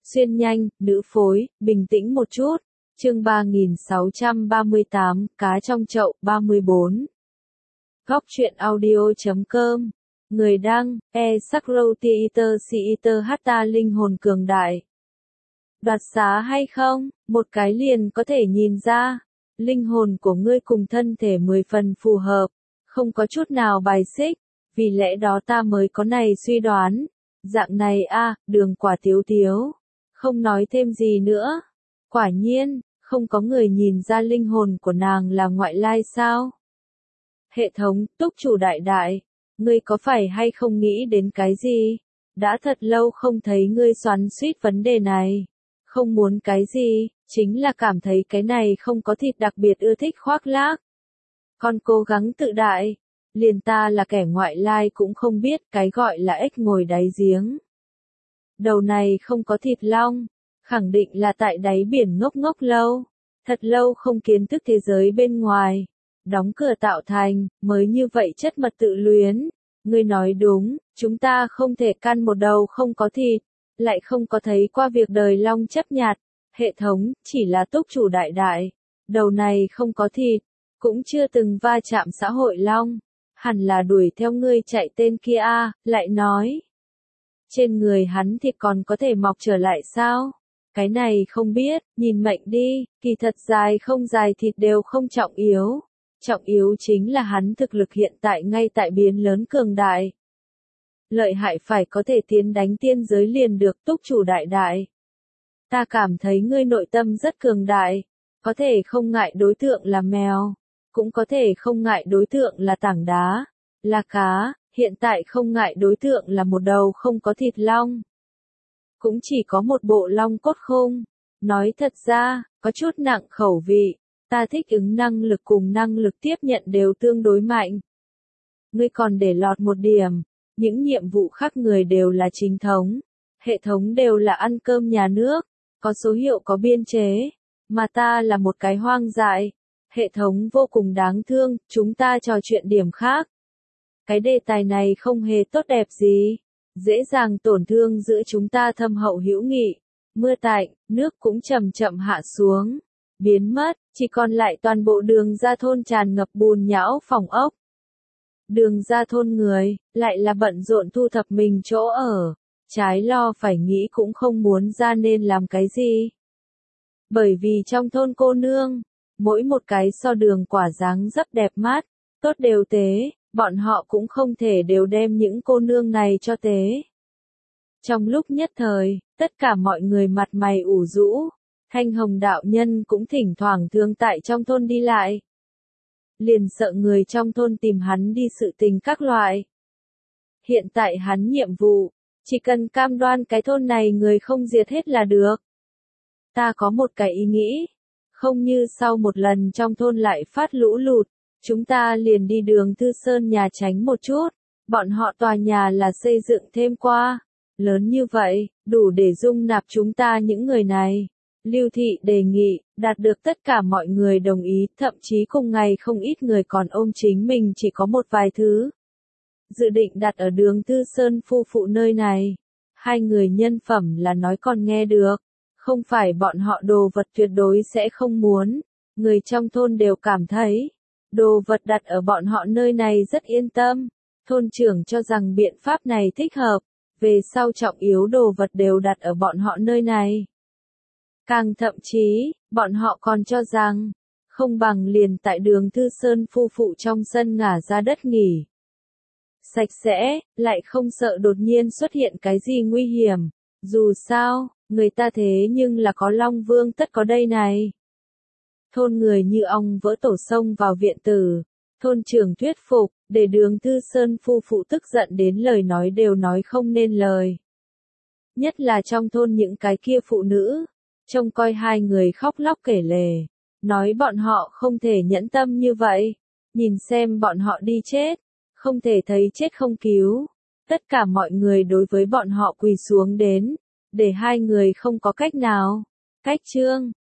Xuyên nhanh, nữ phối, bình tĩnh một chút. Chương 3638, cá trong chậu, 34. Góc truyện audio.com. Người đăng, Sakrotiiter Hatta linh hồn cường đại. Đoạt xá hay không, một cái liền có thể nhìn ra. Linh hồn của ngươi cùng thân thể 10 phần phù hợp, không có chút nào bài xích, vì lẽ đó ta mới có này suy đoán. Dạng này Đường Quả Tiếu Tiếu. Không nói thêm gì nữa. Quả nhiên, không có người nhìn ra linh hồn của nàng là ngoại lai sao? Hệ thống, túc chủ đại đại, ngươi có phải hay không nghĩ đến cái gì? Đã thật lâu không thấy ngươi xoắn xuýt vấn đề này. Không muốn cái gì, chính là cảm thấy cái này không có thịt đặc biệt ưa thích khoác lác. Con cố gắng tự đại, liền ta là kẻ ngoại lai cũng không biết cái gọi là ếch ngồi đáy giếng. Đầu này không có thịt long, khẳng định là tại đáy biển ngốc ngốc lâu, thật lâu không kiến thức thế giới bên ngoài, đóng cửa tạo thành, mới như vậy chất mật tự luyến. Ngươi nói đúng, chúng ta không thể căn một đầu không có thịt, lại không có thấy qua việc đời long chấp nhặt. Hệ thống, chỉ là túc chủ đại đại, đầu này không có thịt, cũng chưa từng va chạm xã hội long, hẳn là đuổi theo ngươi chạy tên kia lại nói. Trên người hắn thịt còn có thể mọc trở lại sao? Cái này không biết, nhìn mệnh đi, kỳ thật dài không dài thịt đều không trọng yếu. Trọng yếu chính là hắn thực lực hiện tại ngay tại biến lớn cường đại. Lợi hại phải có thể tiến đánh tiên giới liền được túc chủ đại đại. Ta cảm thấy ngươi nội tâm rất cường đại, có thể không ngại đối tượng là mèo, cũng có thể không ngại đối tượng là tảng đá, là cá, hiện tại không ngại đối tượng là một đầu không có thịt long. Cũng chỉ có một bộ long cốt khung. Nói thật ra, có chút nặng khẩu vị, ta thích ứng năng lực cùng năng lực tiếp nhận đều tương đối mạnh. Ngươi còn để lọt một điểm, những nhiệm vụ khác người đều là chính thống, hệ thống đều là ăn cơm nhà nước, có số hiệu có biên chế, mà ta là một cái hoang dại. Hệ thống vô cùng đáng thương, chúng ta trò chuyện điểm khác. Cái đề tài này không hề tốt đẹp gì, dễ dàng tổn thương giữa chúng ta thâm hậu hữu nghị. Mưa tạnh, nước cũng chậm chậm hạ xuống, biến mất, chỉ còn lại toàn bộ đường ra thôn tràn ngập bùn nhão phòng ốc. Đường ra thôn người, lại là bận rộn thu thập mình chỗ ở, trái lo phải nghĩ cũng không muốn ra nên làm cái gì. Bởi vì trong thôn cô nương, mỗi một cái so Đường Quả dáng dấp đẹp mắt, tốt đều tế, bọn họ cũng không thể đều đem những cô nương này cho tế. Trong lúc nhất thời, tất cả mọi người mặt mày ủ rũ, Thanh Hồng đạo nhân cũng thỉnh thoảng thường tại trong thôn đi lại. Liền sợ người trong thôn tìm hắn đi sự tình các loại. Hiện tại hắn nhiệm vụ, chỉ cần cam đoan cái thôn này người không diệt hết là được. Ta có một cái ý nghĩ, không như sau một lần trong thôn lại phát lũ lụt, chúng ta liền đi Đường Thư Sơn nhà tránh một chút, bọn họ tòa nhà là xây dựng thêm qua, lớn như vậy, đủ để dung nạp chúng ta những người này. Lưu Thị đề nghị, đạt được tất cả mọi người đồng ý, thậm chí cùng ngày không ít người còn ôm chính mình chỉ có một vài thứ. Dự định đặt ở Đường Thư Sơn phu phụ nơi này. Hai người nhân phẩm là nói còn nghe được. Không phải bọn họ đồ vật tuyệt đối sẽ không muốn. Người trong thôn đều cảm thấy, đồ vật đặt ở bọn họ nơi này rất yên tâm. Thôn trưởng cho rằng biện pháp này thích hợp. Về sau trọng yếu đồ vật đều đặt ở bọn họ nơi này. Càng thậm chí, bọn họ còn cho rằng, không bằng liền tại Đường Thư Sơn phu phụ trong sân ngả ra đất nghỉ. Sạch sẽ, lại không sợ đột nhiên xuất hiện cái gì nguy hiểm. Dù sao, người ta thế nhưng là có Long Vương tất có đây này. Thôn người như ong vỡ tổ sông vào viện tử. Thôn trưởng thuyết phục, để Đường Thư Sơn phu phụ tức giận đến lời nói đều nói không nên lời. Nhất là trong thôn những cái kia phụ nữ, trông coi hai người khóc lóc kể lể, nói bọn họ không thể nhẫn tâm như vậy, nhìn xem bọn họ đi chết, không thể thấy chết không cứu. Tất cả mọi người đối với bọn họ quỳ xuống đến, để hai người không có cách nào. Cách chương